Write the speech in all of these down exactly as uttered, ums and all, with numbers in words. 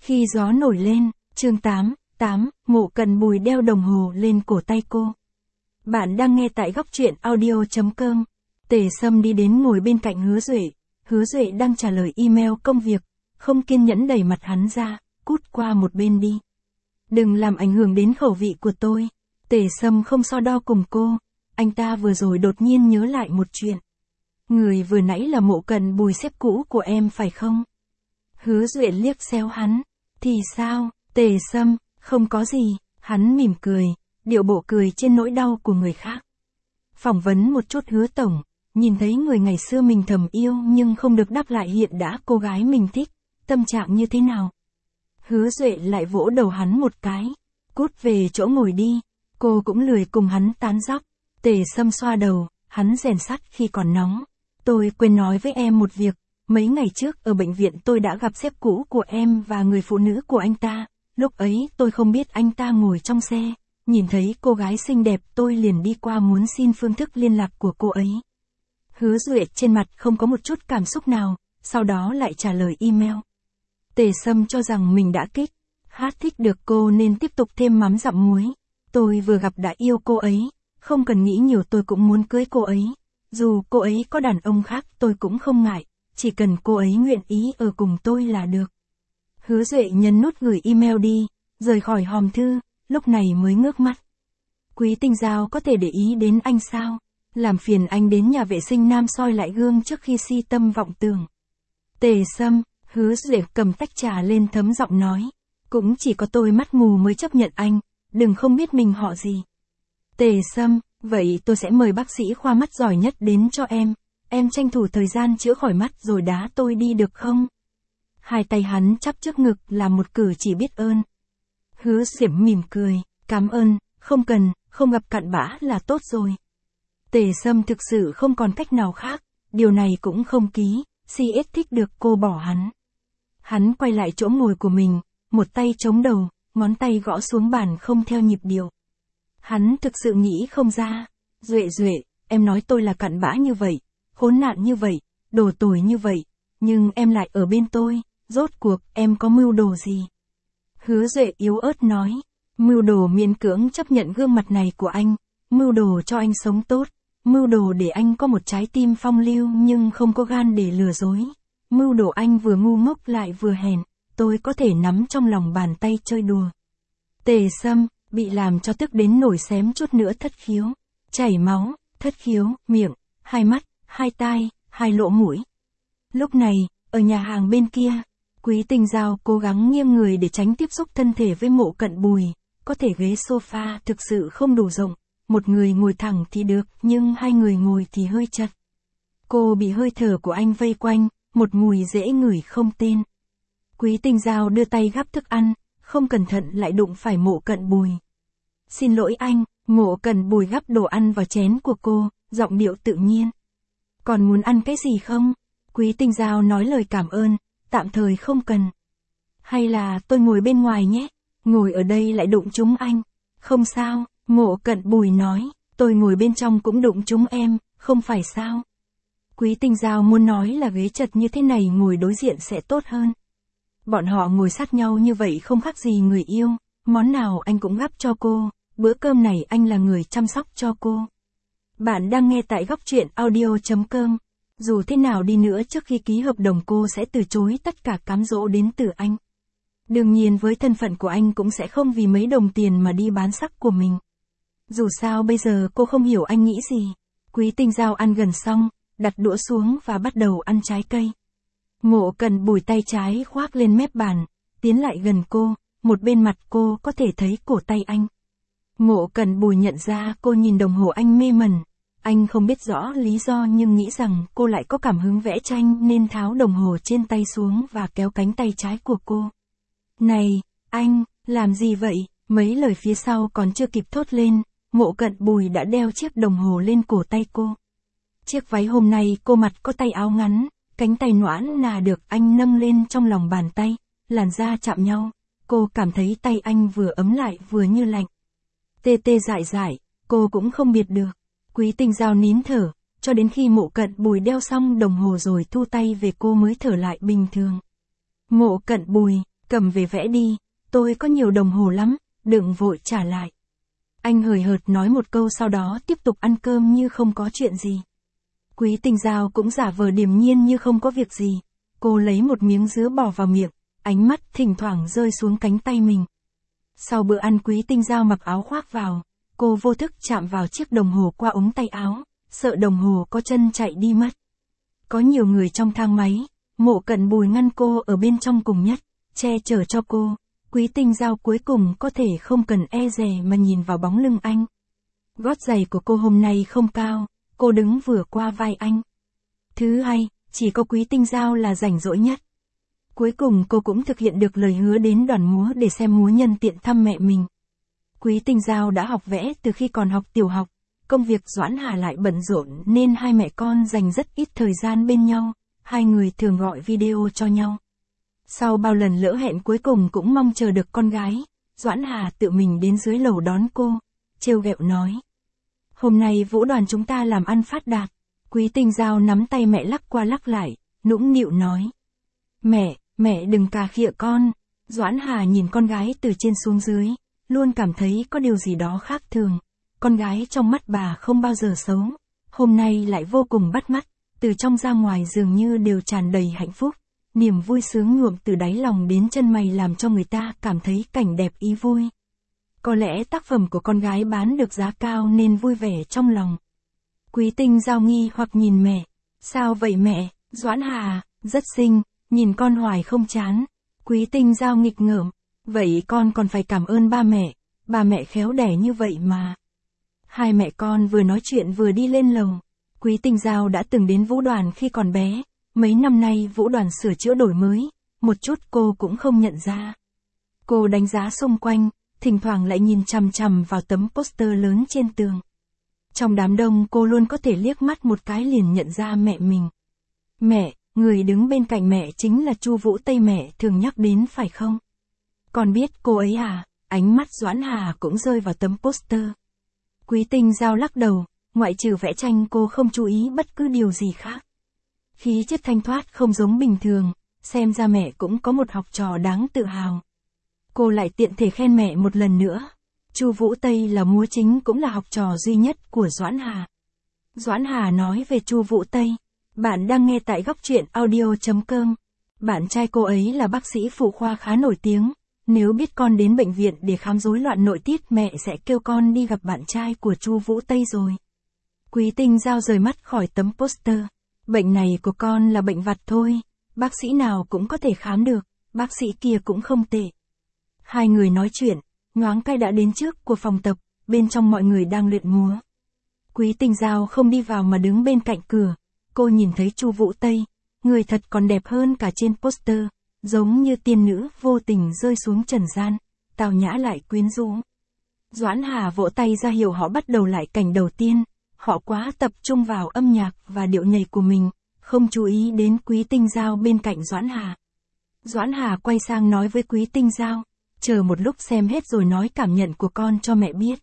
Khi gió nổi lên, chương tám, tám, Mộ Cận Bùi đeo đồng hồ lên cổ tay cô. Bạn đang nghe tại góc truyện audio chấm com. Tề Sâm đi đến ngồi bên cạnh Hứa Duệ. Hứa Duệ đang trả lời email công việc, không kiên nhẫn đẩy mặt hắn ra, cút qua một bên đi. Đừng làm ảnh hưởng đến khẩu vị của tôi. Tề Sâm không so đo cùng cô, anh ta vừa rồi đột nhiên nhớ lại một chuyện. Người vừa nãy là Mộ Cận Bùi sếp cũ của em phải không? Hứa Duệ liếc xéo hắn. Thì sao? Tề Sâm, không có gì, hắn mỉm cười, điệu bộ cười trên nỗi đau của người khác. Phỏng vấn một chút Hứa tổng, nhìn thấy người ngày xưa mình thầm yêu nhưng không được đáp lại hiện đã cô gái mình thích, tâm trạng như thế nào? Hứa Duệ lại vỗ đầu hắn một cái, cút về chỗ ngồi đi, cô cũng lười cùng hắn tán dóc. Tề Sâm xoa đầu, hắn rèn sắt khi còn nóng. Tôi quên nói với em một việc, mấy ngày trước ở bệnh viện tôi đã gặp sếp cũ của em và người phụ nữ của anh ta, lúc ấy tôi không biết anh ta ngồi trong xe, nhìn thấy cô gái xinh đẹp tôi liền đi qua muốn xin phương thức liên lạc của cô ấy. Hứa Duệ trên mặt không có một chút cảm xúc nào, sau đó lại trả lời email. Tề Sâm cho rằng mình đã kích, hát thích được cô nên tiếp tục thêm mắm dặm muối. Tôi vừa gặp đã yêu cô ấy, không cần nghĩ nhiều tôi cũng muốn cưới cô ấy. Dù cô ấy có đàn ông khác tôi cũng không ngại, chỉ cần cô ấy nguyện ý ở cùng tôi là được. Hứa Duệ nhấn nút gửi email đi, rời khỏi hòm thư, lúc này mới ngước mắt. Quý Tinh Giao có thể để ý đến anh sao? Làm phiền anh đến nhà vệ sinh nam soi lại gương trước khi si tâm vọng tưởng. Tề Sâm, Hứa Duệ cầm tách trà lên thấm giọng nói. Cũng chỉ có tôi mắt mù mới chấp nhận anh, đừng không biết mình họ gì. Tề Sâm, vậy tôi sẽ mời bác sĩ khoa mắt giỏi nhất đến cho em. Em tranh thủ thời gian chữa khỏi mắt rồi đá tôi đi được không? Hai tay hắn chắp trước ngực làm một cử chỉ biết ơn. Hứa Diễm mỉm cười, cảm ơn, không cần, không gặp cặn bã là tốt rồi. Tề Sâm thực sự không còn cách nào khác, điều này cũng không ký, xê ét thích được cô bỏ hắn. Hắn quay lại chỗ ngồi của mình, một tay chống đầu, ngón tay gõ xuống bàn không theo nhịp điệu. Hắn thực sự nghĩ không ra. Duệ Duệ, em nói tôi là cặn bã như vậy, khốn nạn như vậy, đồ tồi như vậy, nhưng em lại ở bên tôi, rốt cuộc em có mưu đồ gì? Hứa Duệ yếu ớt nói, mưu đồ miễn cưỡng chấp nhận gương mặt này của anh, mưu đồ cho anh sống tốt, mưu đồ để anh có một trái tim phong lưu nhưng không có gan để lừa dối, mưu đồ anh vừa ngu ngốc lại vừa hèn, tôi có thể nắm trong lòng bàn tay chơi đùa. Tề Sâm, bị làm cho tức đến nổi xém chút nữa thất khiếu, chảy máu, thất khiếu, miệng, hai mắt, hai tai, hai lỗ mũi. Lúc này, ở nhà hàng bên kia, Quý Tinh Giao cố gắng nghiêng người để tránh tiếp xúc thân thể với Mộ Cận Bùi, có thể ghế sofa thực sự không đủ rộng, một người ngồi thẳng thì được, nhưng hai người ngồi thì hơi chật. Cô bị hơi thở của anh vây quanh, một mùi dễ ngửi không tên. Quý Tinh Giao đưa tay gắp thức ăn, không cẩn thận lại đụng phải Mộ Cận Bùi. Xin lỗi anh, Mộ Cận Bùi gắp đồ ăn vào chén của cô, giọng điệu tự nhiên. Còn muốn ăn cái gì không? Quý Tinh Giao nói lời cảm ơn, tạm thời không cần. Hay là tôi ngồi bên ngoài nhé, ngồi ở đây lại đụng trúng anh. Không sao, Mộ Cận Bùi nói, tôi ngồi bên trong cũng đụng trúng em, không phải sao? Quý Tinh Giao muốn nói là ghế chật như thế này ngồi đối diện sẽ tốt hơn. Bọn họ ngồi sát nhau như vậy không khác gì người yêu, món nào anh cũng gắp cho cô, bữa cơm này anh là người chăm sóc cho cô. Bạn đang nghe tại góc truyện audio chấm com. Dù thế nào đi nữa trước khi ký hợp đồng cô sẽ từ chối tất cả cám dỗ đến từ anh. Đương nhiên với thân phận của anh cũng sẽ không vì mấy đồng tiền mà đi bán sắc của mình. Dù sao bây giờ cô không hiểu anh nghĩ gì. Quý Tinh Giao ăn gần xong, đặt đũa xuống và bắt đầu ăn trái cây. Mộ Cận Bùi tay trái khoác lên mép bàn, tiến lại gần cô, một bên mặt cô có thể thấy cổ tay anh. Mộ Cận Bùi nhận ra cô nhìn đồng hồ anh mê mẩn. Anh không biết rõ lý do nhưng nghĩ rằng cô lại có cảm hứng vẽ tranh nên tháo đồng hồ trên tay xuống và kéo cánh tay trái của cô. Này, anh, làm gì vậy? Mấy lời phía sau còn chưa kịp thốt lên, Mộ Cận Bùi đã đeo chiếc đồng hồ lên cổ tay cô. Chiếc váy hôm nay cô mặc có tay áo ngắn, cánh tay nõn nà được anh nâng lên trong lòng bàn tay, làn da chạm nhau, cô cảm thấy tay anh vừa ấm lại vừa như lạnh. Tê tê dại dại, cô cũng không biệt được. Quý Tinh Giao nín thở, cho đến khi Mộ Cận Bùi đeo xong đồng hồ rồi thu tay về cô mới thở lại bình thường. Mộ Cận Bùi, cầm về vẽ đi, tôi có nhiều đồng hồ lắm, đừng vội trả lại. Anh hời hợt nói một câu sau đó tiếp tục ăn cơm như không có chuyện gì. Quý Tinh Giao cũng giả vờ điềm nhiên như không có việc gì. Cô lấy một miếng dứa bỏ vào miệng, ánh mắt thỉnh thoảng rơi xuống cánh tay mình. Sau bữa ăn Quý Tinh Giao mặc áo khoác vào, cô vô thức chạm vào chiếc đồng hồ qua ống tay áo, sợ đồng hồ có chân chạy đi mất. Có nhiều người trong thang máy, Mộ Cận Bùi ngăn cô ở bên trong cùng nhất, che chở cho cô. Quý Tinh Giao cuối cùng có thể không cần e dè mà nhìn vào bóng lưng anh. Gót giày của cô hôm nay không cao, cô đứng vừa qua vai anh. Thứ hai, chỉ có Quý Tinh Giao là rảnh rỗi nhất. Cuối cùng cô cũng thực hiện được lời hứa đến đoàn múa để xem múa nhân tiện thăm mẹ mình. Quý Tinh Giao đã học vẽ từ khi còn học tiểu học, công việc Doãn Hà lại bận rộn nên hai mẹ con dành rất ít thời gian bên nhau, hai người thường gọi video cho nhau. Sau bao lần lỡ hẹn cuối cùng cũng mong chờ được con gái, Doãn Hà tự mình đến dưới lầu đón cô, trêu ghẹo nói. Hôm nay vũ đoàn chúng ta làm ăn phát đạt. Quý Tinh Giao nắm tay mẹ lắc qua lắc lại, nũng nịu nói. Mẹ, mẹ đừng cà khịa con. Doãn Hà nhìn con gái từ trên xuống dưới, luôn cảm thấy có điều gì đó khác thường. Con gái trong mắt bà không bao giờ xấu, hôm nay lại vô cùng bắt mắt, từ trong ra ngoài dường như đều tràn đầy hạnh phúc. Niềm vui sướng nhuộm từ đáy lòng đến chân mày làm cho người ta cảm thấy cảnh đẹp ý vui. Có lẽ tác phẩm của con gái bán được giá cao nên vui vẻ trong lòng. Quý Tinh Giao nghi hoặc nhìn mẹ. Sao vậy mẹ? Doãn Hà, rất xinh, nhìn con hoài không chán. Quý Tinh Giao nghịch ngợm. Vậy con còn phải cảm ơn ba mẹ, ba mẹ khéo đẻ như vậy mà. Hai mẹ con vừa nói chuyện vừa đi lên lầu. Quý Tinh Giao đã từng đến vũ đoàn khi còn bé. Mấy năm nay vũ đoàn sửa chữa đổi mới, một chút cô cũng không nhận ra. Cô đánh giá xung quanh, thỉnh thoảng lại nhìn chằm chằm vào tấm poster lớn trên tường. Trong đám đông cô luôn có thể liếc mắt một cái liền nhận ra mẹ mình. Mẹ, người đứng bên cạnh mẹ chính là Chu Vũ Tây mẹ thường nhắc đến phải không? Con biết cô ấy à? Ánh mắt Doãn Hà cũng rơi vào tấm poster. Quý Tinh Giao lắc đầu, ngoại trừ vẽ tranh cô không chú ý bất cứ điều gì khác. Khí chất thanh thoát không giống bình thường, xem ra mẹ cũng có một học trò đáng tự hào. Cô lại tiện thể khen mẹ một lần nữa. Chu Vũ Tây là múa chính cũng là học trò duy nhất của Doãn Hà. Doãn Hà nói về Chu Vũ Tây. Bạn đang nghe tại góc truyện audio chấm com. Bạn trai cô ấy là bác sĩ phụ khoa khá nổi tiếng. Nếu biết con đến bệnh viện để khám rối loạn nội tiết mẹ sẽ kêu con đi gặp bạn trai của Chu Vũ Tây rồi. Quý Tinh Giao rời mắt khỏi tấm poster. Bệnh này của con là bệnh vặt thôi, bác sĩ nào cũng có thể khám được, bác sĩ kia cũng không tệ. Hai người nói chuyện, nhoáng cái đã đến trước của phòng tập, bên trong mọi người đang luyện múa. Quý Tinh Giao không đi vào mà đứng bên cạnh cửa, cô nhìn thấy Chu Vũ Tây, người thật còn đẹp hơn cả trên poster, giống như tiên nữ vô tình rơi xuống trần gian, tào nhã lại quyến rũ. Doãn Hà vỗ tay ra hiệu họ bắt đầu lại cảnh đầu tiên. Họ quá tập trung vào âm nhạc và điệu nhảy của mình, không chú ý đến Quý Tinh Giao bên cạnh Doãn Hà. Doãn Hà quay sang nói với Quý Tinh Giao, chờ một lúc xem hết rồi nói cảm nhận của con cho mẹ biết.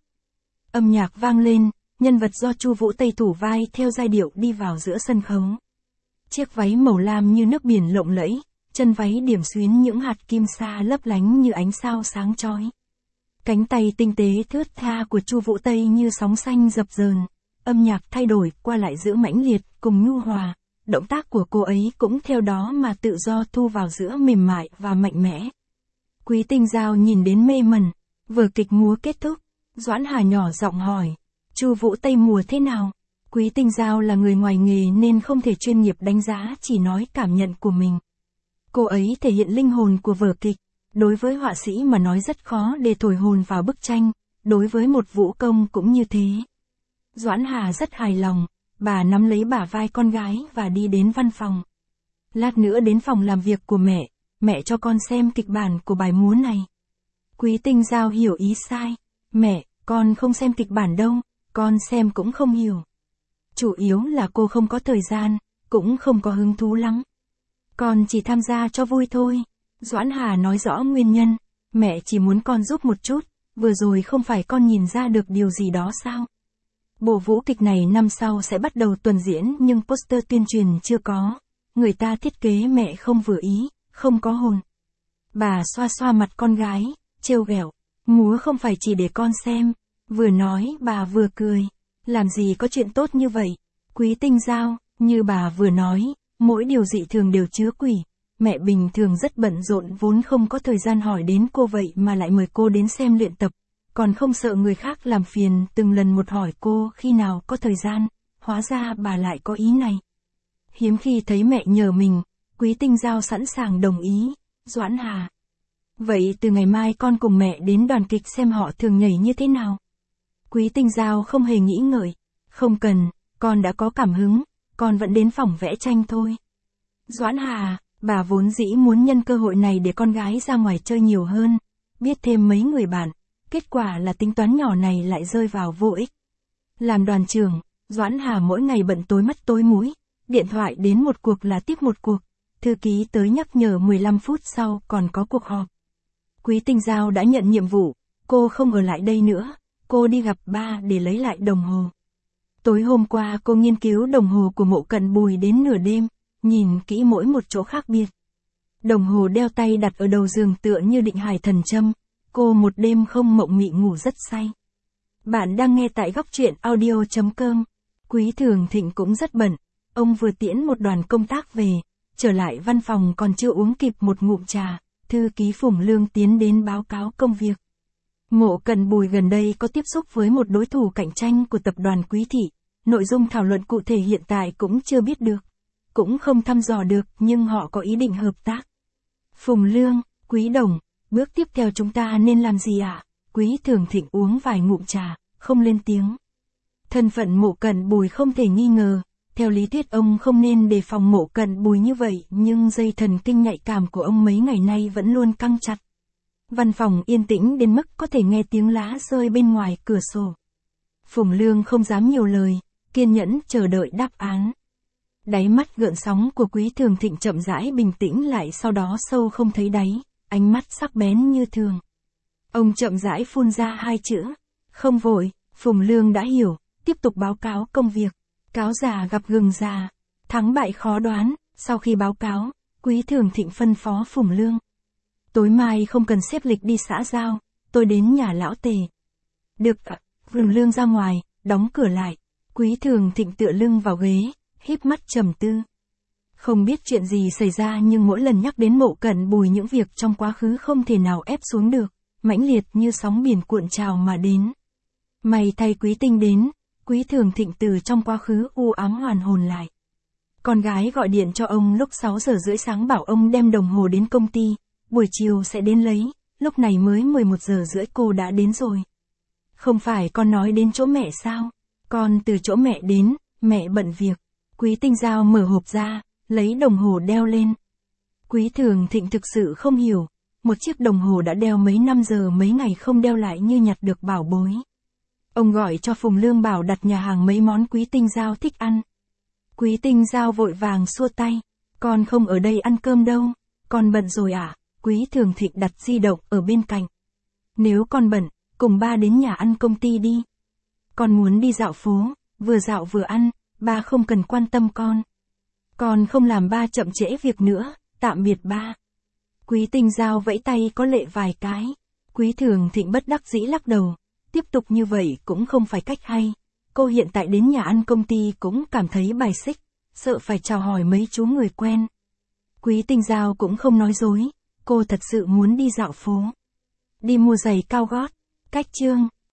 Âm nhạc vang lên, nhân vật do Chu Vũ Tây thủ vai theo giai điệu đi vào giữa sân khấu. Chiếc váy màu lam như nước biển lộng lẫy, chân váy điểm xuyến những hạt kim sa lấp lánh như ánh sao sáng chói. Cánh tay tinh tế thướt tha của Chu Vũ Tây như sóng xanh dập dờn. Âm nhạc thay đổi qua lại giữa mãnh liệt cùng nhu hòa, động tác của cô ấy cũng theo đó mà tự do thu vào giữa mềm mại và mạnh mẽ. Quý Tinh Giao nhìn đến mê mẩn, vở kịch múa kết thúc, Doãn Hà nhỏ giọng hỏi, Chu Vũ Tây múa thế nào? Quý Tinh Giao là người ngoài nghề nên không thể chuyên nghiệp đánh giá, chỉ nói cảm nhận của mình. Cô ấy thể hiện linh hồn của vở kịch, đối với họa sĩ mà nói rất khó để thổi hồn vào bức tranh, đối với một vũ công cũng như thế. Doãn Hà rất hài lòng, bà nắm lấy bả vai con gái và đi đến văn phòng. Lát nữa đến phòng làm việc của mẹ, mẹ cho con xem kịch bản của bài múa này. Quý Tinh Giao hiểu ý sai, mẹ, con không xem kịch bản đâu, con xem cũng không hiểu. Chủ yếu là cô không có thời gian, cũng không có hứng thú lắm. Con chỉ tham gia cho vui thôi. Doãn Hà nói rõ nguyên nhân, mẹ chỉ muốn con giúp một chút, vừa rồi không phải con nhìn ra được điều gì đó sao? Bộ vũ kịch này năm sau sẽ bắt đầu tuần diễn nhưng poster tuyên truyền chưa có. Người ta thiết kế mẹ không vừa ý, không có hồn. Bà xoa xoa mặt con gái, trêu ghẹo, múa không phải chỉ để con xem. Vừa nói bà vừa cười. Làm gì có chuyện tốt như vậy. Quý Tinh Giao, như bà vừa nói, mỗi điều dị thường đều chứa quỷ. Mẹ bình thường rất bận rộn vốn không có thời gian hỏi đến cô vậy mà lại mời cô đến xem luyện tập. Còn không sợ người khác làm phiền, từng lần một hỏi cô khi nào có thời gian. Hóa ra bà lại có ý này. Hiếm khi thấy mẹ nhờ mình, Quý Tinh Giao sẵn sàng đồng ý. Doãn Hà. Vậy từ ngày mai con cùng mẹ đến đoàn kịch xem họ thường nhảy như thế nào. Quý Tinh Giao không hề nghĩ ngợi. Không cần, con đã có cảm hứng, con vẫn đến phòng vẽ tranh thôi. Doãn Hà, bà vốn dĩ muốn nhân cơ hội này để con gái ra ngoài chơi nhiều hơn, biết thêm mấy người bạn, kết quả là tính toán nhỏ này lại rơi vào vô ích. Làm đoàn trưởng, Doãn Hà mỗi ngày bận tối mắt tối mũi, điện thoại đến một cuộc là tiếp một cuộc, thư ký tới nhắc nhở mười lăm phút sau còn có cuộc họp. Quý Tinh Giao đã nhận nhiệm vụ, cô không ở lại đây nữa, cô đi gặp ba để lấy lại đồng hồ. Tối hôm qua cô nghiên cứu đồng hồ của Mộ Cận Bùi đến nửa đêm, nhìn kỹ mỗi một chỗ khác biệt. Đồng hồ đeo tay đặt ở đầu giường tựa như định hải thần châm, cô một đêm không mộng mị ngủ rất say. Bạn đang nghe tại góc truyện audio chấm com. Quý Thường Thịnh cũng rất bận, ông vừa tiễn một đoàn công tác về, trở lại văn phòng còn chưa uống kịp một ngụm trà, thư ký Phùng Lương tiến đến báo cáo công việc. Mộ Cận Bùi gần đây có tiếp xúc với một đối thủ cạnh tranh của tập đoàn Quý Thị, nội dung thảo luận cụ thể hiện tại cũng chưa biết được, cũng không thăm dò được nhưng họ có ý định hợp tác. Phùng Lương, Quý Đồng, bước tiếp theo chúng ta nên làm gì ạ? À? Quý Thường Thịnh uống vài ngụm trà, không lên tiếng. Thân phận Mộ Cận Bùi không thể nghi ngờ, theo lý thuyết ông không nên đề phòng Mộ Cận Bùi như vậy nhưng dây thần kinh nhạy cảm của ông mấy ngày nay vẫn luôn căng chặt. Văn phòng yên tĩnh đến mức có thể nghe tiếng lá rơi bên ngoài cửa sổ. Phùng Lương không dám nhiều lời, kiên nhẫn chờ đợi đáp án. Đáy mắt gợn sóng của Quý Thường Thịnh chậm rãi bình tĩnh lại sau đó sâu không thấy đáy, ánh mắt sắc bén như thường. Ông chậm rãi phun ra hai chữ, không vội. Phùng Lương đã hiểu, tiếp tục báo cáo công việc. Cáo già gặp gừng già, thắng bại khó đoán. Sau khi báo cáo, Quý Thường Thịnh phân phó Phùng Lương. Tối mai không cần xếp lịch đi xã giao, tôi đến nhà lão Tề. Được ạ. Phùng Lương ra ngoài, đóng cửa lại. Quý Thường Thịnh tựa lưng vào ghế, híp mắt trầm tư. Không biết chuyện gì xảy ra nhưng mỗi lần nhắc đến Mộ Cận Bùi những việc trong quá khứ không thể nào ép xuống được, mãnh liệt như sóng biển cuộn trào mà đến. May thay Quý Tinh đến, Quý Thường Thịnh từ trong quá khứ u ám hoàn hồn lại. Con gái gọi điện cho ông lúc sáu giờ rưỡi sáng bảo ông đem đồng hồ đến công ty, buổi chiều sẽ đến lấy, lúc này mới mười một giờ rưỡi cô đã đến rồi. Không phải con nói đến chỗ mẹ sao? Con từ chỗ mẹ đến, mẹ bận việc. Quý Tinh Giao mở hộp ra, lấy đồng hồ đeo lên. Quý Thường Thịnh thực sự không hiểu, một chiếc đồng hồ đã đeo mấy năm giờ mấy ngày không đeo lại như nhặt được bảo bối. Ông gọi cho Phùng Lương bảo đặt nhà hàng mấy món Quý Tinh Giao thích ăn. Quý Tinh Giao vội vàng xua tay, con không ở đây ăn cơm đâu, con bận rồi à? Quý Thường Thịnh đặt di động ở bên cạnh. Nếu con bận, cùng ba đến nhà ăn công ty đi. Con muốn đi dạo phố, vừa dạo vừa ăn, ba không cần quan tâm con. Con không làm ba chậm trễ việc nữa, tạm biệt ba. Quý Tinh Giao vẫy tay có lệ vài cái. Quý Thường Thịnh bất đắc dĩ lắc đầu. Tiếp tục như vậy cũng không phải cách hay. Cô hiện tại đến nhà ăn công ty cũng cảm thấy bài xích, sợ phải chào hỏi mấy chú người quen. Quý Tinh Giao cũng không nói dối, cô thật sự muốn đi dạo phố. Đi mua giày cao gót, cách chương.